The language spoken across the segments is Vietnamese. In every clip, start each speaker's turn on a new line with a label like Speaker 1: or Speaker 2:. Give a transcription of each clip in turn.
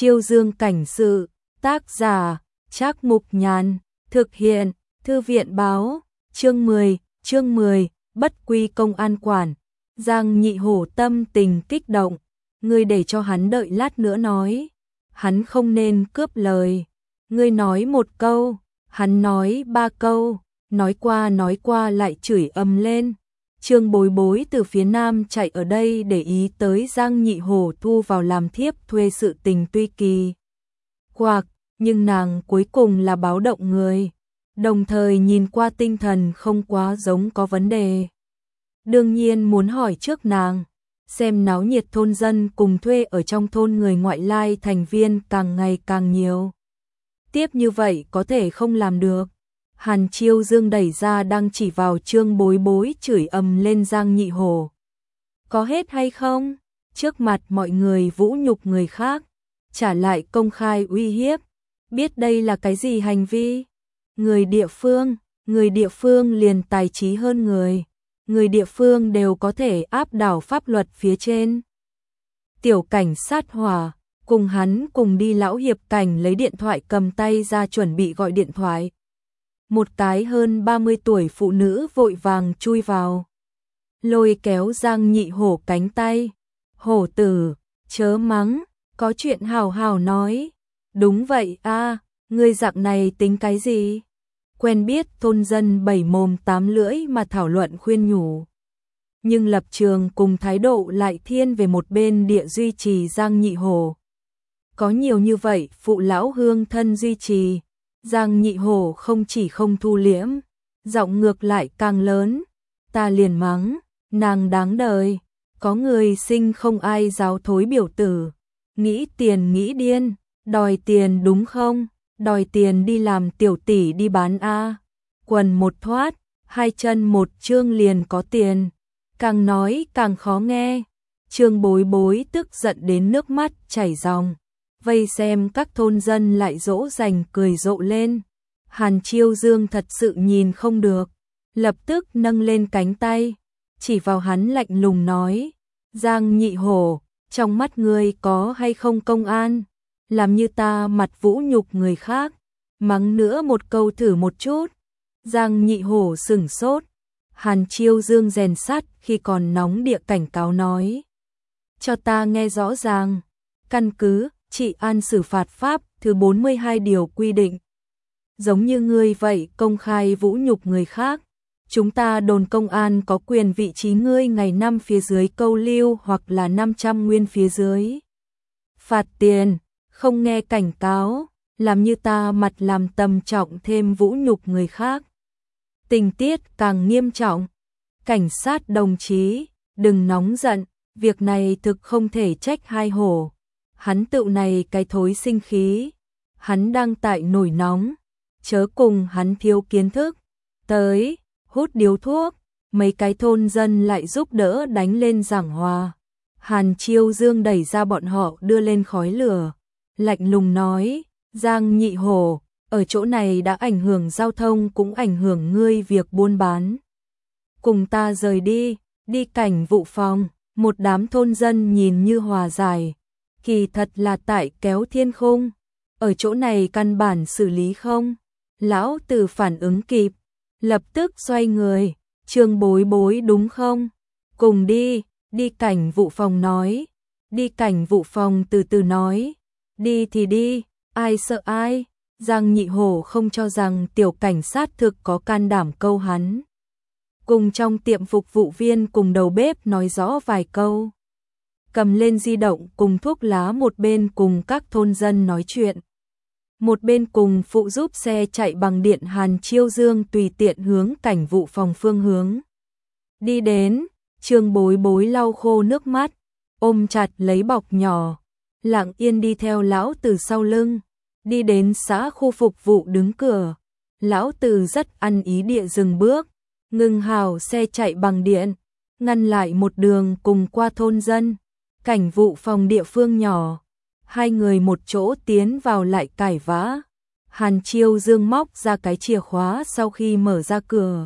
Speaker 1: Chiêu Dương cảnh sự, tác giả, Trác Mục Nhàn, thực hiện, Thư viện báo, chương 10, bất quy công an quản. Giang Nhị Hổ tâm tình kích động, ngươi để cho hắn đợi lát nữa nói. Hắn không nên cướp lời, ngươi nói một câu, hắn nói ba câu, nói qua lại chửi ầm lên. Trương Bối Bối từ phía nam chạy ở đây để ý tới Giang Nhị Hổ thu vào làm thiếp thuê sự tình tuy kỳ quặc, nhưng nàng cuối cùng là báo động người, đồng thời nhìn qua tinh thần không quá giống có vấn đề. Đương nhiên muốn hỏi trước nàng, xem náo nhiệt thôn dân cùng thuê ở trong thôn người ngoại lai thành viên càng ngày càng nhiều. Tiếp như vậy có thể không làm được. Hàn Chiêu Dương đẩy ra đang chỉ vào Trương Bối Bối chửi ầm lên Giang Nhị Hổ. Có hết hay không? Trước mặt mọi người vũ nhục người khác, trả lại công khai uy hiếp. Biết đây là cái gì hành vi? Người địa phương liền tài trí hơn người địa phương đều có thể áp đảo pháp luật phía trên. Tiểu cảnh sát Hỏa cùng hắn cùng đi, lão hiệp cảnh lấy điện thoại cầm tay ra chuẩn bị gọi điện thoại. Một cái hơn 30 tuổi phụ nữ vội vàng chui vào, lôi kéo Giang Nhị Hổ cánh tay. Hổ tử, chớ mắng, có chuyện hào hào nói. Đúng vậy a, ngươi dạng này tính cái gì? Quen biết thôn dân bảy mồm tám lưỡi mà thảo luận khuyên nhủ. Nhưng lập trường cùng thái độ lại thiên về một bên địa duy trì Giang Nhị Hổ. Có nhiều như vậy phụ lão hương thân duy trì, Giang Nhị Hổ không chỉ không thu liễm, giọng ngược lại càng lớn. Ta liền mắng, nàng đáng đời, có người sinh không ai giáo thối biểu tử, nghĩ tiền nghĩ điên, đòi tiền đúng không? Đòi tiền đi làm tiểu tỷ đi bán a, quần một thoát, hai chân một trương liền có tiền. Càng nói càng khó nghe. Trương Bối Bối tức giận đến nước mắt chảy ròng, vây xem các thôn dân lại dỗ dành cười rộ lên. Hàn Chiêu Dương thật sự nhìn không được, lập tức nâng lên cánh tay, chỉ vào hắn lạnh lùng nói: Giang Nhị Hổ, trong mắt ngươi có hay không công an? Làm như ta mặt vũ nhục người khác, mắng nữa một câu thử một chút. Giang Nhị Hổ sửng sốt. Hàn Chiêu Dương rèn sắt khi còn nóng địa cảnh cáo nói: cho ta nghe rõ ràng, căn cứ trị an xử phạt pháp thứ 42 điều quy định. Giống như ngươi vậy công khai vũ nhục người khác, chúng ta đồn công an có quyền vị trí ngươi ngày 5 phía dưới câu lưu hoặc là 500 nguyên phía dưới phạt tiền. Không nghe cảnh cáo, làm như ta mặt làm tầm trọng thêm vũ nhục người khác, tình tiết càng nghiêm trọng. Cảnh sát đồng chí, đừng nóng giận, việc này thực không thể trách hai hổ. Hắn tự này cái thối sinh khí, hắn đang tại nổi nóng, chớ cùng hắn thiếu kiến thức. Tới, hút điếu thuốc, mấy cái thôn dân lại giúp đỡ đánh lên giảng hòa. Hàn Chiêu Dương đẩy ra bọn họ đưa lên khói lửa, lạnh lùng nói: Giang Nhị Hổ, ở chỗ này đã ảnh hưởng giao thông cũng ảnh hưởng ngươi việc buôn bán. Cùng ta rời đi, đi cảnh vụ phòng. Một đám thôn dân nhìn như hòa giải, kỳ thật là tại kéo thiên khung. Ở chỗ này căn bản xử lý không. Lão Tử phản ứng kịp, lập tức xoay người: Trương Bối Bối đúng không? Cùng đi, đi cảnh vụ phòng nói. Đi cảnh vụ phòng từ từ nói. Đi thì đi, ai sợ ai. Giang Nhị Hổ không cho rằng tiểu cảnh sát thực có can đảm câu hắn. Cùng trong tiệm phục vụ viên cùng đầu bếp nói rõ vài câu, cầm lên di động cùng thuốc lá, một bên cùng các thôn dân nói chuyện, một bên cùng phụ giúp xe chạy bằng điện. Hàn Chiêu Dương tùy tiện hướng cảnh vụ phòng phương hướng đi đến. Trương Bối Bối lau khô nước mắt, ôm chặt lấy bọc nhỏ, lặng yên đi theo lão Tử sau lưng. Đi đến xã khu phục vụ đứng cửa, lão Tử rất ăn ý địa dừng bước, ngừng hào xe chạy bằng điện, ngăn lại một đường cùng qua thôn dân. Cảnh vụ phòng địa phương nhỏ, hai người một chỗ tiến vào lại cãi vã. Hàn Chiêu Dương móc ra cái chìa khóa sau khi mở ra cửa,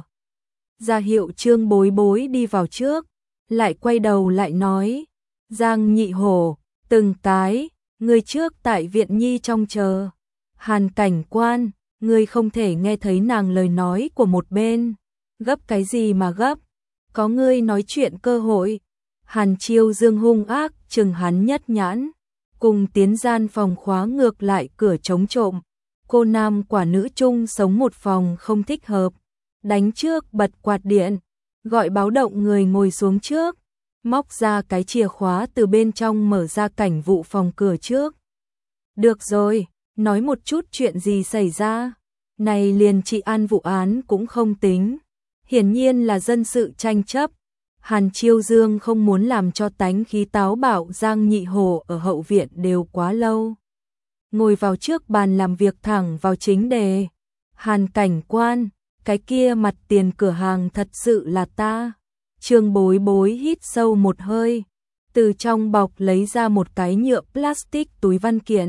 Speaker 1: ra hiệu Trương Bối Bối đi vào trước, lại quay đầu lại nói: Giang Nhị Hổ, từng cái Người trước tại viện nhi trong chờ. Hàn cảnh quan, ngươi không thể nghe thấy nàng lời nói của một bên. Gấp cái gì mà gấp? Có ngươi nói chuyện cơ hội. Hàn Chiêu Dương hung ác chừng hắn nhất nhãn, cùng tiến gian phòng khóa ngược lại cửa chống trộm. Cô nam quả nữ chung sống một phòng không thích hợp. Đánh trước bật quạt điện, gọi báo động người ngồi xuống trước, móc ra cái chìa khóa từ bên trong mở ra cảnh vụ phòng cửa trước. Được rồi, nói một chút chuyện gì xảy ra. Này liền trị an vụ án cũng không tính. Hiển nhiên là dân sự tranh chấp. Hàn Chiêu Dương không muốn làm cho tánh khí táo bạo Giang Nhị Hổ ở hậu viện đều quá lâu. Ngồi vào trước bàn làm việc thẳng vào chính đề. Hàn cảnh quan, cái kia mặt tiền cửa hàng thật sự là ta. Trương Bối Bối hít sâu một hơi, từ trong bọc lấy ra một cái nhựa plastic túi văn kiện.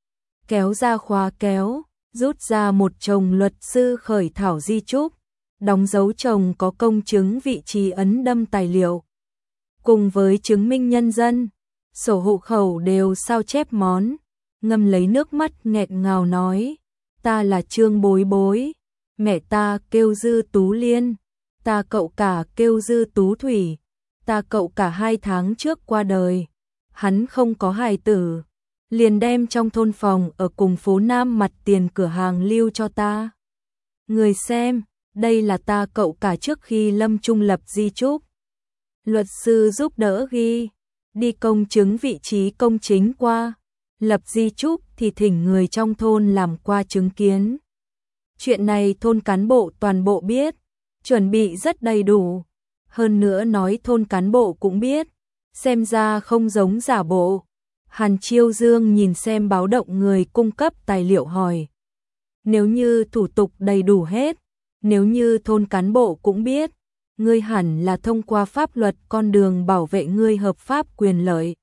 Speaker 1: Kéo ra khóa kéo, rút ra một chồng luật sư khởi thảo di chúc, đóng dấu chồng có công chứng vị trí ấn đâm tài liệu. Cùng với chứng minh nhân dân, sổ hộ khẩu đều sao chép món, ngâm lấy nước mắt nghẹn ngào nói, ta là Trương Bối Bối, mẹ ta kêu Dư Tú Liên, ta cậu cả kêu Dư Tú Thủy, ta cậu cả 2 tháng trước qua đời, hắn không có hài tử, liền đem trong thôn phòng ở cùng phố Nam mặt tiền cửa hàng lưu cho ta. Người xem, đây là ta cậu cả trước khi lâm chung lập di chúc. Luật sư giúp đỡ ghi, đi công chứng vị trí công chính qua, lập di chúc thì thỉnh người trong thôn làm qua chứng kiến. Chuyện này thôn cán bộ toàn bộ biết, chuẩn bị rất đầy đủ. Hơn nữa nói thôn cán bộ cũng biết, xem ra không giống giả bộ. Hàn Chiêu Dương nhìn xem báo động người cung cấp tài liệu hỏi. Nếu như thủ tục đầy đủ hết, nếu như thôn cán bộ cũng biết, ngươi hẳn là thông qua pháp luật con đường bảo vệ ngươi hợp pháp quyền lợi.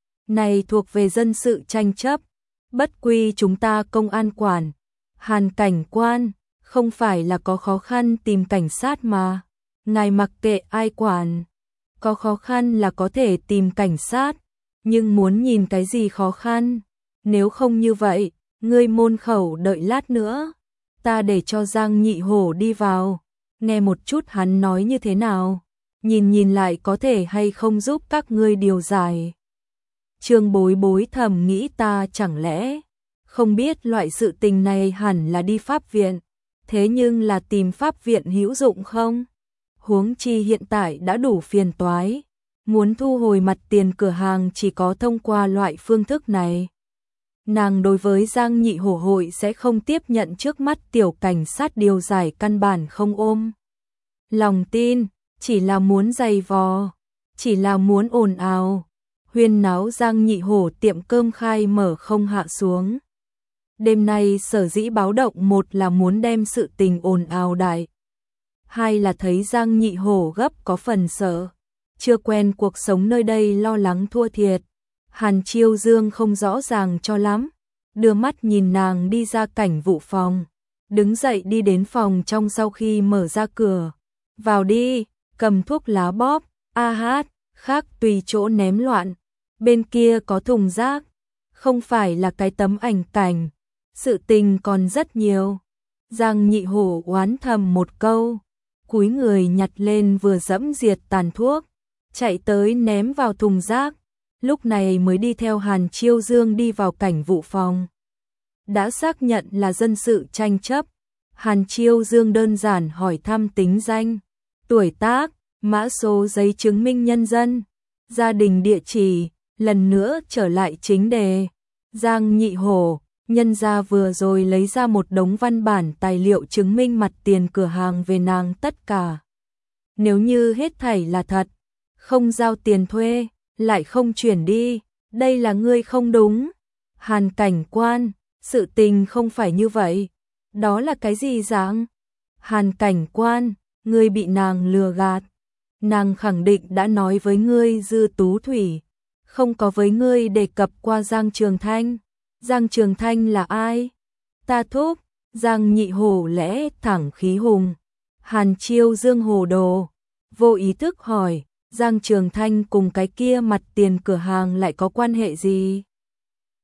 Speaker 1: Này thuộc về dân sự tranh chấp, bất quy chúng ta công an quản. Hàn cảnh quan, không phải là có khó khăn tìm cảnh sát mà. Ngài mặc kệ ai quản. Có khó khăn là có thể tìm cảnh sát, nhưng muốn nhìn cái gì khó khăn. Nếu không như vậy, ngươi môn khẩu đợi lát nữa. Ta để cho Giang Nhị Hổ đi vào, nghe một chút hắn nói như thế nào. Nhìn lại có thể hay không giúp các ngươi điều giải. Trương Bối Bối thầm nghĩ ta chẳng lẽ không biết loại sự tình này hẳn là đi pháp viện, thế nhưng là tìm pháp viện hữu dụng không? Huống chi hiện tại đã đủ phiền toái, muốn thu hồi mặt tiền cửa hàng chỉ có thông qua loại phương thức này. Nàng đối với Giang Nhị Hổ hội sẽ không tiếp nhận trước mắt tiểu cảnh sát điều giải căn bản không ôm lòng tin, chỉ là muốn giày vò, chỉ là muốn ồn ào. Huyên náo Giang Nhị Hổ tiệm cơm khai mở không hạ xuống. Đêm nay sở dĩ báo động, một là muốn đem sự tình ồn ào đại, hai là thấy Giang Nhị Hổ gấp có phần sợ, chưa quen cuộc sống nơi đây lo lắng thua thiệt. Hàn Chiêu Dương không rõ ràng cho lắm, đưa mắt nhìn nàng đi ra cảnh vụ phòng, đứng dậy đi đến phòng trong sau khi mở ra cửa. Vào đi, cầm thuốc lá bóp, a hát, khác tùy chỗ ném loạn. Bên kia có thùng rác, không phải là cái tấm ảnh cảnh, sự tình còn rất nhiều. Giang Nhị Hổ oán thầm một câu, cúi người nhặt lên vừa dẫm diệt tàn thuốc, chạy tới ném vào thùng rác, lúc này mới đi theo Hàn Chiêu Dương đi vào cảnh vụ phòng. Đã xác nhận là dân sự tranh chấp, Hàn Chiêu Dương đơn giản hỏi thăm tính danh, tuổi tác, mã số giấy chứng minh nhân dân, gia đình địa chỉ, lần nữa trở lại chính đề. Giang Nhị Hổ, nhân gia vừa rồi lấy ra một đống văn bản tài liệu chứng minh mặt tiền cửa hàng về nàng tất cả. Nếu như hết thảy là thật, không giao tiền thuê, lại không chuyển đi, đây là ngươi không đúng. Hàn cảnh quan, sự tình không phải như vậy. Đó là cái gì dạng? Hàn cảnh quan, ngươi bị nàng lừa gạt. Nàng khẳng định đã nói với ngươi Dư Tú Thủy, không có với ngươi đề cập qua Giang Trường Thanh. Giang Trường Thanh là ai? Ta thúc. Giang Nhị Hổ lẽ thẳng khí hùng. Hàn Chiêu Dương hồ đồ, vô ý thức hỏi, Giang Trường Thanh cùng cái kia mặt tiền cửa hàng lại có quan hệ gì?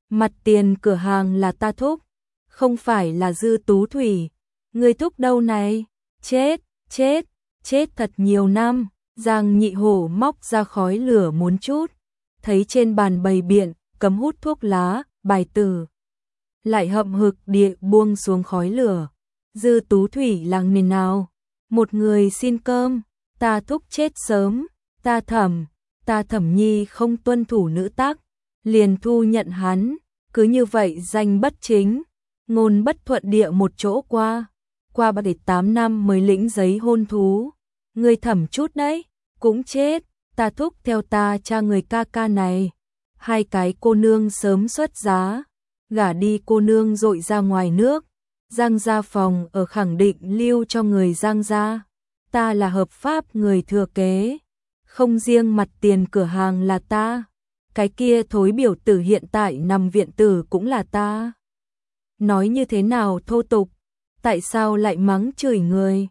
Speaker 1: Mặt tiền cửa hàng là ta thúc, không phải là Dư Tú Thủy. Người thúc đâu này? Chết, chết, chết thật nhiều năm. Giang Nhị Hổ móc ra khói lửa muốn chút, thấy trên bàn bày biện, cấm hút thuốc lá, bài tử. Lại hậm hực địa buông xuống khói lửa. Dư Tú Thủy làng nền nào? Một người xin cơm, ta thúc chết sớm, ta Thẩm Nhi không tuân thủ nữ tắc, liền thu nhận hắn, cứ như vậy danh bất chính, ngôn bất thuận địa một chỗ qua 38 năm mới lĩnh giấy hôn thú. Người Thẩm chút đấy, cũng chết, ta thúc theo ta cha người ca ca này. Hai cái cô nương sớm xuất giá, gả đi cô nương dội ra ngoài nước, Giang gia phòng ở khẳng định lưu cho người Giang gia. Ta là hợp pháp người thừa kế, không riêng mặt tiền cửa hàng là ta, cái kia thối biểu tử hiện tại nằm viện tử cũng là ta. Nói như thế nào thô tục, tại sao lại mắng chửi người?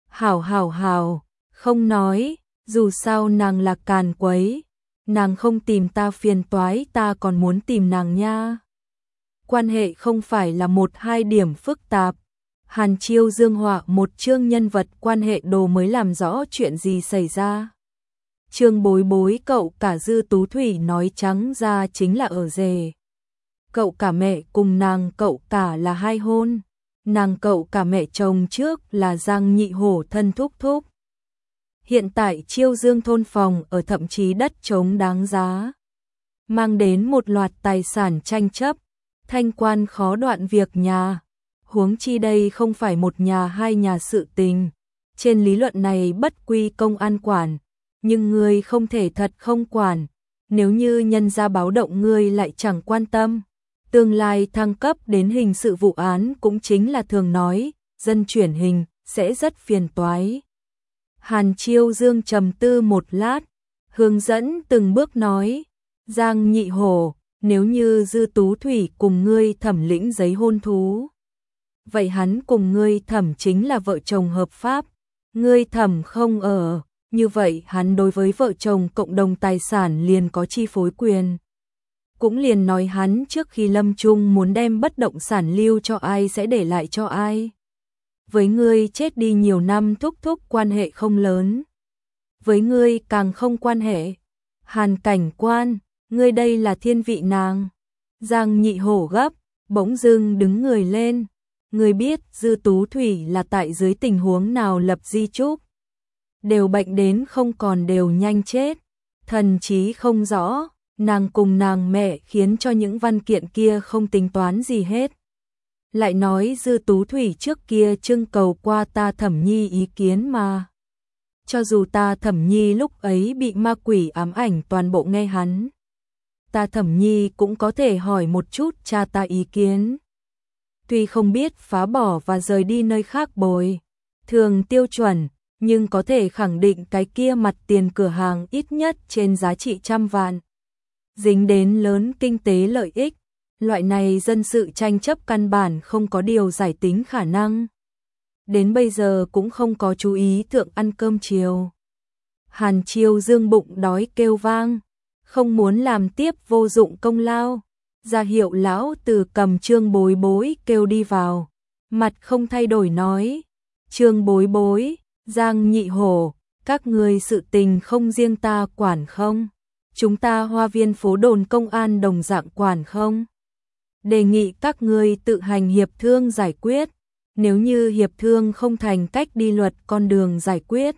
Speaker 1: Hảo, không nói, dù sao nàng là càn quấy, nàng không tìm ta phiền toái ta còn muốn tìm nàng nha. Quan hệ không phải là một hai điểm phức tạp. Hàn Chiêu dương họa một chương nhân vật quan hệ đồ mới làm rõ chuyện gì xảy ra. Trương Bối Bối cậu cả Dư Tú Thủy nói trắng ra chính là ở rể. Cậu cả mẹ cùng nàng cậu cả là hai hôn. Nàng cậu cả mẹ chồng trước là Giang Nhị Hổ thân thúc thúc. Hiện tại Chiêu Dương thôn phòng ở thậm chí đất trống đáng giá, mang đến một loạt tài sản tranh chấp, thanh quan khó đoạn việc nhà. Huống chi đây không phải một nhà hai nhà sự tình. Trên lý luận này bất quy công an quản, nhưng ngươi không thể thật không quản. Nếu như nhân gia báo động ngươi lại chẳng quan tâm, tương lai thăng cấp đến hình sự vụ án cũng chính là thường nói, dân chuyển hình sẽ rất phiền toái. Hàn Chiêu Dương trầm tư một lát, hướng dẫn từng bước nói, Giang Nhị Hổ, nếu như Dư Tú Thủy cùng ngươi Thẩm lĩnh giấy hôn thú, vậy hắn cùng ngươi Thẩm chính là vợ chồng hợp pháp. Ngươi Thẩm không ở, như vậy hắn đối với vợ chồng cộng đồng tài sản liền có chi phối quyền. Cũng liền nói hắn trước khi lâm chung muốn đem bất động sản lưu cho ai sẽ để lại cho ai. Với ngươi chết đi nhiều năm thúc thúc quan hệ không lớn, với ngươi càng không quan hệ. Hàn cảnh quan, ngươi đây là thiên vị nàng. Giang Nhị Hổ gấp, bỗng dưng đứng người lên. Ngươi biết Dư Tú Thủy là tại dưới tình huống nào lập di chúc? Đều bệnh đến không còn đều nhanh chết. Thần trí không rõ, nàng cùng nàng mẹ khiến cho những văn kiện kia không tính toán gì hết. Lại nói Dư Tú Thủy trước kia trưng cầu qua ta Thẩm Nhi ý kiến mà. Cho dù ta Thẩm Nhi lúc ấy bị ma quỷ ám ảnh toàn bộ nghe hắn, ta Thẩm Nhi cũng có thể hỏi một chút cha ta ý kiến. Tuy không biết phá bỏ và rời đi nơi khác bồi thường tiêu chuẩn, nhưng có thể khẳng định cái kia mặt tiền cửa hàng ít nhất trên giá trị 100 vạn. Dính đến lớn kinh tế lợi ích, loại này dân sự tranh chấp căn bản không có điều giải tính khả năng. Đến bây giờ cũng không có chú ý thượng ăn cơm chiều. Hàn Chiêu Dương bụng đói kêu vang, không muốn làm tiếp vô dụng công lao. Ra hiệu lão từ cầm Trương Bối Bối kêu đi vào, mặt không thay đổi nói, Trương Bối Bối, Giang Nhị Hổ, các người sự tình không riêng ta quản không? Chúng ta Hoa Viên phố đồn công an đồng dạng quản không? Đề nghị các người tự hành hiệp thương giải quyết, nếu như hiệp thương không thành cách đi luật con đường giải quyết.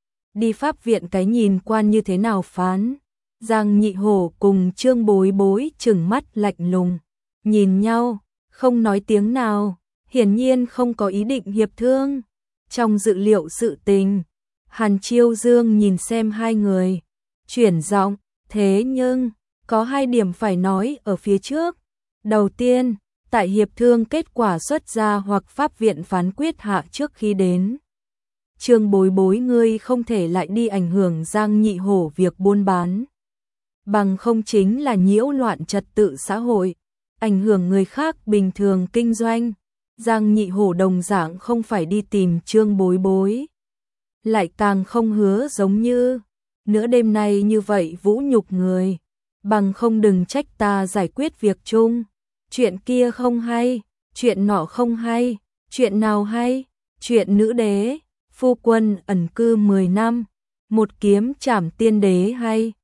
Speaker 1: Đi pháp viện cái nhìn quan như thế nào phán? Giang Nhị Hổ cùng Trương Bối Bối trừng mắt lạnh lùng, nhìn nhau, không nói tiếng nào, hiển nhiên không có ý định hiệp thương. Trong dự liệu sự tình, Hàn Chiêu Dương nhìn xem hai người, chuyển giọng, thế nhưng, có hai điểm phải nói ở phía trước. Đầu tiên, tại hiệp thương kết quả xuất ra hoặc pháp viện phán quyết hạ trước khi đến, Trương Bối Bối ngươi không thể lại đi ảnh hưởng Giang Nhị Hổ việc buôn bán. Bằng không chính là nhiễu loạn trật tự xã hội, ảnh hưởng người khác bình thường kinh doanh. Giang Nhị Hổ đồng dạng không phải đi tìm Trương Bối Bối, lại càng không hứa giống như nửa đêm nay như vậy vũ nhục người. bằng không đừng trách ta giải quyết việc chung. Chuyện kia không hay, chuyện nọ không hay, chuyện nào hay? Chuyện nữ đế, phu quân ẩn cư 10 năm, một kiếm trảm tiên đế hay.